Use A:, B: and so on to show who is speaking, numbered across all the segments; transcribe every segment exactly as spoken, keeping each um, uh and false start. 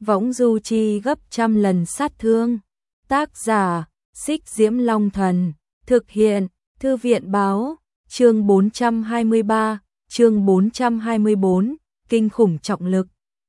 A: võng du chi gấp trăm lần sát thương. Tác giả, Xích Diễm Long Thần, thực hiện, Thư viện báo, chương bốn trăm hai mươi ba, chương bốn trăm hai mươi bốn, kinh khủng trọng lực.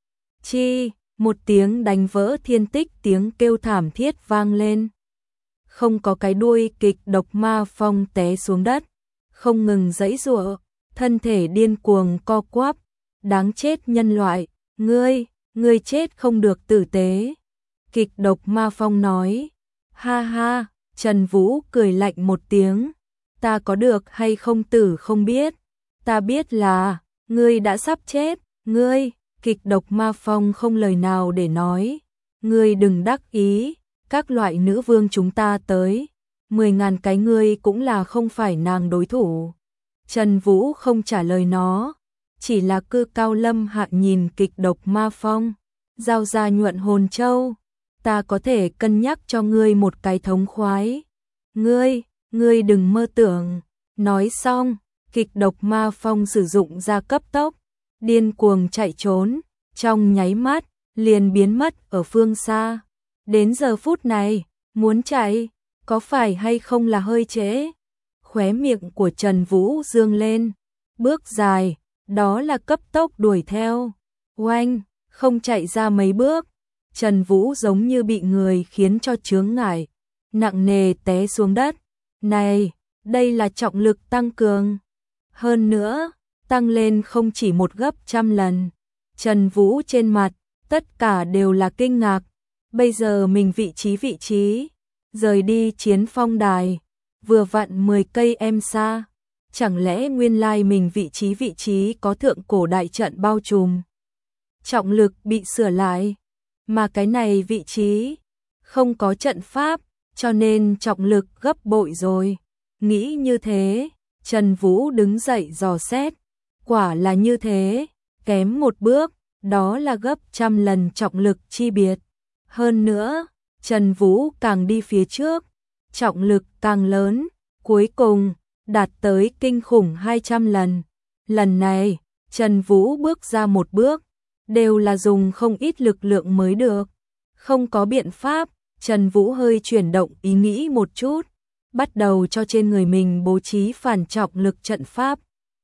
A: Chi, một tiếng đánh vỡ thiên tích, tiếng kêu thảm thiết vang lên. Không có cái đuôi, kịch độc ma phong té xuống đất, không ngừng giãy giụa, thân thể điên cuồng co quắp. Đáng chết nhân loại, ngươi, ngươi chết không được tử tế. Kịch độc ma phong nói. Ha ha, Trần Vũ cười lạnh một tiếng. Ta có được hay không tử không biết. Ta biết là, ngươi đã sắp chết, ngươi. Kịch độc ma phong không lời nào để nói. Ngươi đừng đắc ý, các loại nữ vương chúng ta tới. Mười ngàn cái ngươi cũng là không phải nàng đối thủ. Trần Vũ không trả lời nó. Chỉ là cư cao lâm hạ nhìn kịch độc ma phong. Giao ra nhuận hồn châu. Ta có thể cân nhắc cho ngươi một cái thống khoái. Ngươi, ngươi đừng mơ tưởng. Nói xong, kịch độc ma phong sử dụng ra cấp tốc. Điên cuồng chạy trốn. Trong nháy mắt, liền biến mất ở phương xa. Đến giờ phút này, muốn chạy, có phải hay không là hơi trễ? Khóe miệng của Trần Vũ dương lên. Bước dài, đó là cấp tốc đuổi theo. Oanh, không chạy ra mấy bước. Trần Vũ giống như bị người khiến cho chướng ngại, nặng nề té xuống đất. Này, đây là trọng lực tăng cường. Hơn nữa, tăng lên không chỉ một gấp trăm lần. Trần Vũ trên mặt, tất cả đều là kinh ngạc. Bây giờ mình vị trí vị trí, rời đi chiến phong đài, vừa vặn mười cây em xa. Chẳng lẽ nguyên lai mình vị trí vị trí có thượng cổ đại trận bao trùm. Trọng lực bị sửa lại. Mà cái này vị trí không có trận pháp, cho nên trọng lực gấp bội rồi. Nghĩ như thế, Trần Vũ đứng dậy dò xét. Quả là như thế, kém một bước, đó là gấp trăm lần trọng lực chi biệt. Hơn nữa, Trần Vũ càng đi phía trước, trọng lực càng lớn, cuối cùng đạt tới kinh khủng hai trăm lần. Lần này, Trần Vũ bước ra một bước, đều là dùng không ít lực lượng mới được. Không có biện pháp, Trần Vũ hơi chuyển động ý nghĩ một chút, bắt đầu cho trên người mình bố trí phản trọng lực trận pháp.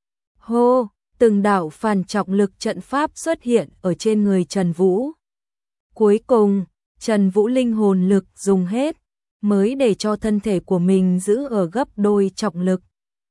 A: Hô, từng đạo phản trọng lực trận pháp xuất hiện ở trên người Trần Vũ. Cuối cùng, Trần Vũ linh hồn lực dùng hết, mới để cho thân thể của mình giữ ở gấp đôi trọng lực.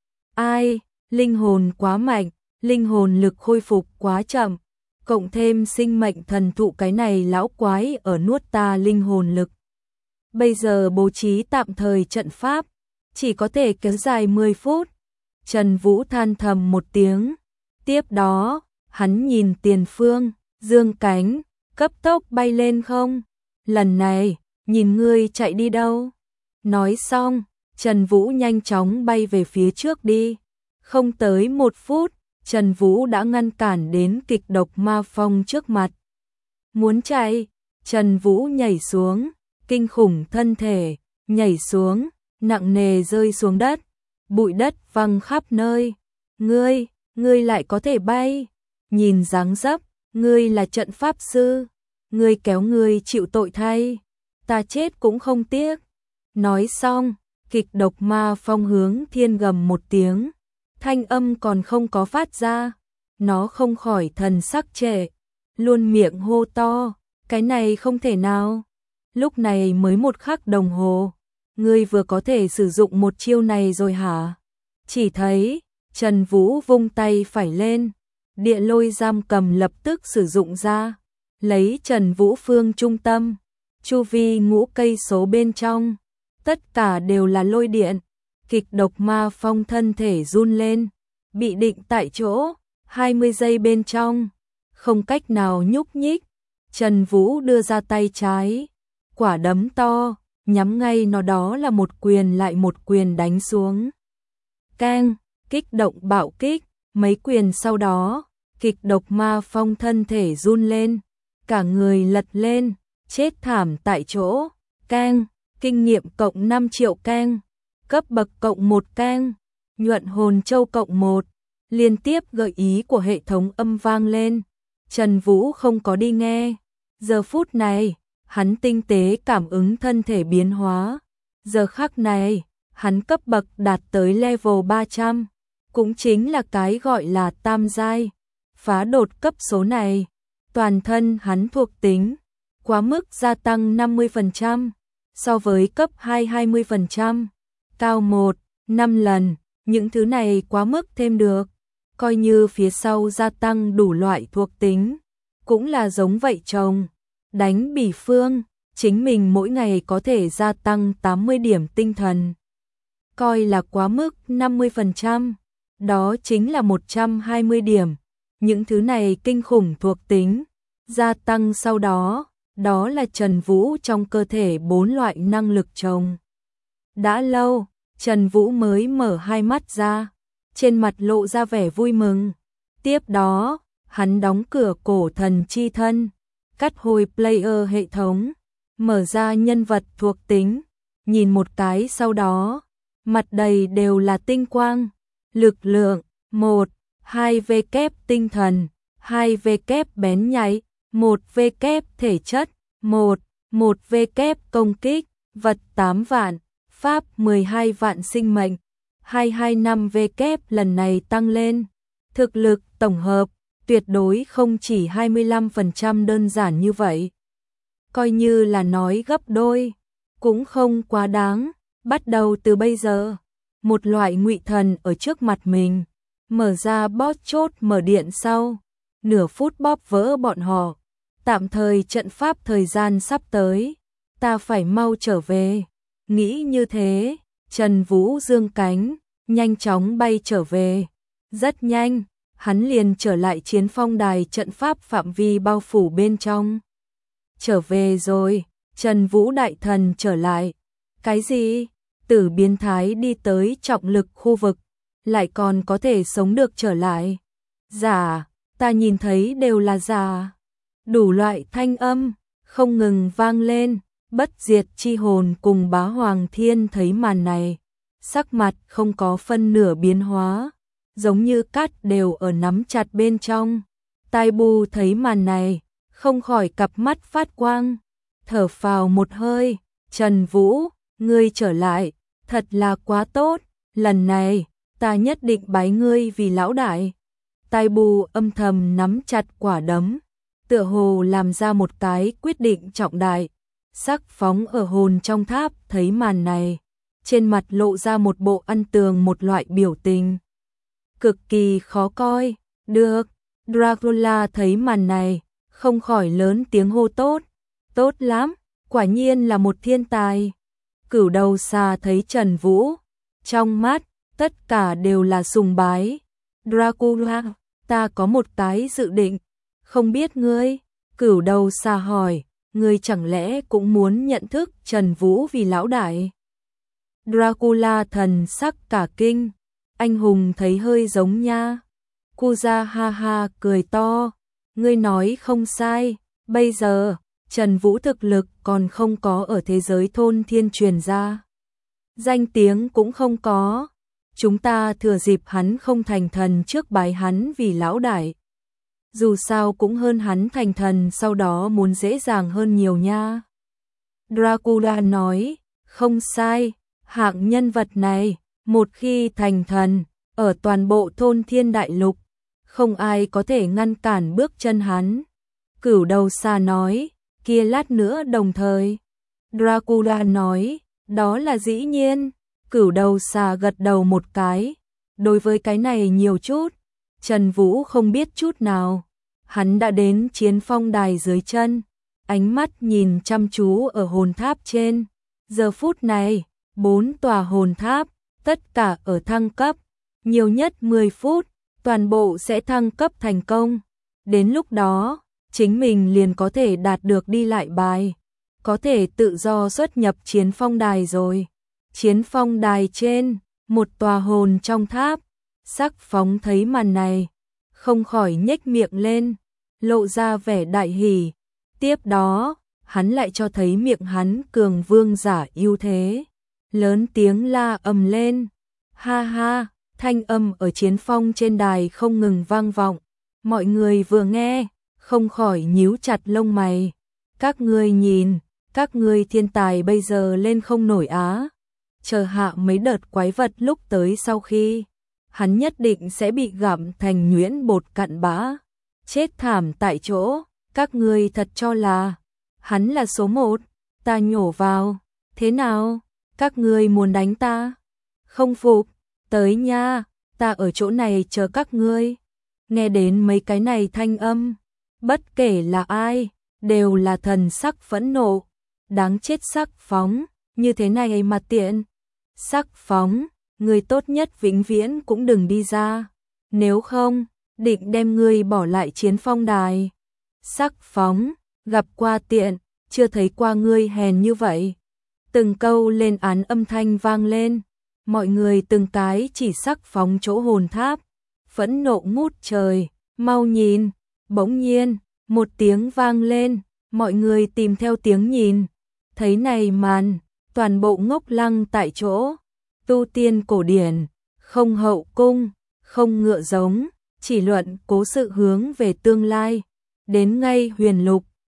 A: Ai, linh hồn quá mạnh, linh hồn lực khôi phục quá chậm, cộng thêm sinh mệnh thần thụ cái này lão quái ở nuốt ta linh hồn lực. Bây giờ bố trí tạm thời trận pháp, chỉ có thể kéo dài mười phút. Trần Vũ than thầm một tiếng. Tiếp đó, hắn nhìn tiền phương, dương cánh, cấp tốc bay lên không. Lần này, nhìn ngươi chạy đi đâu. Nói xong, Trần Vũ nhanh chóng bay về phía trước đi. Không tới một phút, Trần Vũ đã ngăn cản đến kịch độc ma phong trước mặt. Muốn chạy, Trần Vũ nhảy xuống, kinh khủng thân thể, nhảy xuống, nặng nề rơi xuống đất. Bụi đất văng khắp nơi. Ngươi, ngươi lại có thể bay. Nhìn dáng dấp, ngươi là trận pháp sư. Ngươi kéo ngươi chịu tội thay. Ta chết cũng không tiếc. Nói xong, kịch độc ma phong hướng thiên gầm một tiếng. Thanh âm còn không có phát ra. Nó không khỏi thần sắc trệ. Luôn miệng hô to. Cái này không thể nào. Lúc này mới một khắc đồng hồ. Ngươi vừa có thể sử dụng một chiêu này rồi hả? Chỉ thấy, Trần Vũ vung tay phải lên. Địa lôi giam cầm lập tức sử dụng ra. Lấy Trần Vũ phương trung tâm. Chu vi ngũ cây số bên trong. Tất cả đều là lôi điện. Kịch độc ma phong thân thể run lên. Bị định tại chỗ. hai mươi giây bên trong. Không cách nào nhúc nhích. Trần Vũ đưa ra tay trái. Quả đấm to. Nhắm ngay nó, đó là một quyền lại một quyền đánh xuống. Keng, kích động bạo kích. Mấy quyền sau đó, kịch độc ma phong thân thể run lên. Cả người lật lên, chết thảm tại chỗ. Keng, kinh nghiệm cộng năm triệu keng. Cấp bậc cộng một keng. Nhuận hồn châu cộng một. Liên tiếp gợi ý của hệ thống âm vang lên. Trần Vũ không có đi nghe. Giờ phút này, hắn tinh tế cảm ứng thân thể biến hóa. Giờ khắc này, hắn cấp bậc đạt tới level ba trăm, cũng chính là cái gọi là tam giai. Phá đột cấp số này, toàn thân hắn thuộc tính quá mức gia tăng năm mươi phần trăm, so với cấp hai hai mươi phần trăm, cao một, năm lần, những thứ này quá mức thêm được, coi như phía sau gia tăng đủ loại thuộc tính, cũng là giống vậy chồng. Đánh bỉ phương, chính mình mỗi ngày có thể gia tăng tám mươi điểm tinh thần, coi là quá mức năm mươi phần trăm, đó chính là một trăm hai mươi điểm. Những thứ này kinh khủng thuộc tính, gia tăng sau đó, đó là Trần Vũ trong cơ thể bốn loại năng lực chồng. Đã lâu, Trần Vũ mới mở hai mắt ra, trên mặt lộ ra vẻ vui mừng. Tiếp đó, hắn đóng cửa cổ thần chi thân, cắt hồi player hệ thống, mở ra nhân vật thuộc tính, nhìn một cái sau đó, mặt đầy đều là tinh quang, lực lượng, một, hai v kép tinh thần, hai v kép bén nhạy, một v kép thể chất, một, một v kép công kích, vật tám vạn, pháp mười hai vạn sinh mệnh, hai hai năm v kép lần này tăng lên. Thực lực tổng hợp, tuyệt đối không chỉ hai mươi lăm phần trăm đơn giản như vậy. Coi như là nói gấp đôi, cũng không quá đáng. Bắt đầu từ bây giờ, một loại ngụy thần ở trước mặt mình, mở ra boss chốt mở điện sau, nửa phút bóp vỡ bọn họ. Tạm thời trận pháp thời gian sắp tới, ta phải mau trở về. Nghĩ như thế, Trần Vũ dương cánh, nhanh chóng bay trở về. Rất nhanh, hắn liền trở lại chiến phong đài trận pháp phạm vi bao phủ bên trong. Trở về rồi, Trần Vũ đại thần trở lại. Cái gì? Tử biến thái đi tới trọng lực khu vực, lại còn có thể sống được trở lại. Giả, ta nhìn thấy đều là giả. Đủ loại thanh âm, không ngừng vang lên. Bất diệt chi hồn cùng Bá Hoàng Thiên thấy màn này, sắc mặt không có phân nửa biến hóa, giống như cát đều ở nắm chặt bên trong. Tai Bu thấy màn này, không khỏi cặp mắt phát quang, thở phào một hơi. Trần Vũ, ngươi trở lại, thật là quá tốt, lần này, ta nhất định bái ngươi vì lão đại. Tai Bu âm thầm nắm chặt quả đấm, tựa hồ làm ra một cái quyết định trọng đại. Sắc Phóng ở hồn trong tháp thấy màn này, trên mặt lộ ra một bộ ăn tường một loại biểu tình cực kỳ khó coi. Được, Dracula thấy màn này, không khỏi lớn tiếng hô tốt, tốt lắm, quả nhiên là một thiên tài. Cửu Đầu Xà thấy Trần Vũ, trong mắt tất cả đều là sùng bái. Dracula, ta có một cái dự định, không biết ngươi? Cửu Đầu Xà hỏi, ngươi chẳng lẽ cũng muốn nhận thức Trần Vũ vì lão đại? Dracula thần sắc cả kinh, anh hùng thấy hơi giống nha. Cuja ha ha cười to, ngươi nói không sai, bây giờ, Trần Vũ thực lực còn không có ở thế giới thôn thiên truyền ra. Danh tiếng cũng không có, chúng ta thừa dịp hắn không thành thần trước bái hắn vì lão đại. Dù sao cũng hơn hắn thành thần sau đó muốn dễ dàng hơn nhiều nha. Dracula nói, không sai, hạng nhân vật này, một khi thành thần, ở toàn bộ thôn thiên đại lục, không ai có thể ngăn cản bước chân hắn. Cửu Đầu Xà nói, kia lát nữa đồng thời. Dracula nói, đó là dĩ nhiên. Cửu Đầu Xà gật đầu một cái, đối với cái này nhiều chút, Trần Vũ không biết chút nào. Hắn đã đến chiến phong đài dưới chân, ánh mắt nhìn chăm chú ở hồn tháp trên. Giờ phút này, bốn tòa hồn tháp, tất cả ở thăng cấp, nhiều nhất mười phút, toàn bộ sẽ thăng cấp thành công. Đến lúc đó, chính mình liền có thể đạt được đi lại bài, có thể tự do xuất nhập chiến phong đài rồi. Chiến phong đài trên, một tòa hồn trong tháp, Sắc Phóng thấy màn này, không khỏi nhếch miệng lên, lộ ra vẻ đại hỉ. Tiếp đó, hắn lại cho thấy miệng hắn cường vương giả ưu thế, lớn tiếng la ầm lên. Ha ha, thanh âm ở chiến phong trên đài không ngừng vang vọng. Mọi người vừa nghe, không khỏi nhíu chặt lông mày. Các ngươi nhìn, các ngươi thiên tài bây giờ lên không nổi á. Chờ hạ mấy đợt quái vật lúc tới sau khi, hắn nhất định sẽ bị gặm thành nhuyễn bột cặn bã, chết thảm tại chỗ. Các ngươi thật cho là hắn là số một, ta nhổ vào, thế nào? Các ngươi muốn đánh ta? Không phục, tới nha, ta ở chỗ này chờ các ngươi. Nghe đến mấy cái này thanh âm, bất kể là ai, đều là thần sắc phẫn nộ. Đáng chết Sắc Phóng, như thế này ấy mà tiện. Sắc Phóng, người tốt nhất vĩnh viễn cũng đừng đi ra, nếu không, định đem ngươi bỏ lại chiến phong đài. Sắc Phóng, gặp qua tiện, chưa thấy qua ngươi hèn như vậy. Từng câu lên án âm thanh vang lên, mọi người từng cái chỉ Sắc Phóng chỗ hồn tháp, phẫn nộ ngút trời, mau nhìn. Bỗng nhiên, một tiếng vang lên, mọi người tìm theo tiếng nhìn, thấy này màn, toàn bộ ngốc lăng tại chỗ. Tu tiên cổ điển, không hậu cung, không ngựa giống, chỉ luận cố sự hướng về tương lai. Đến ngay huyền lục,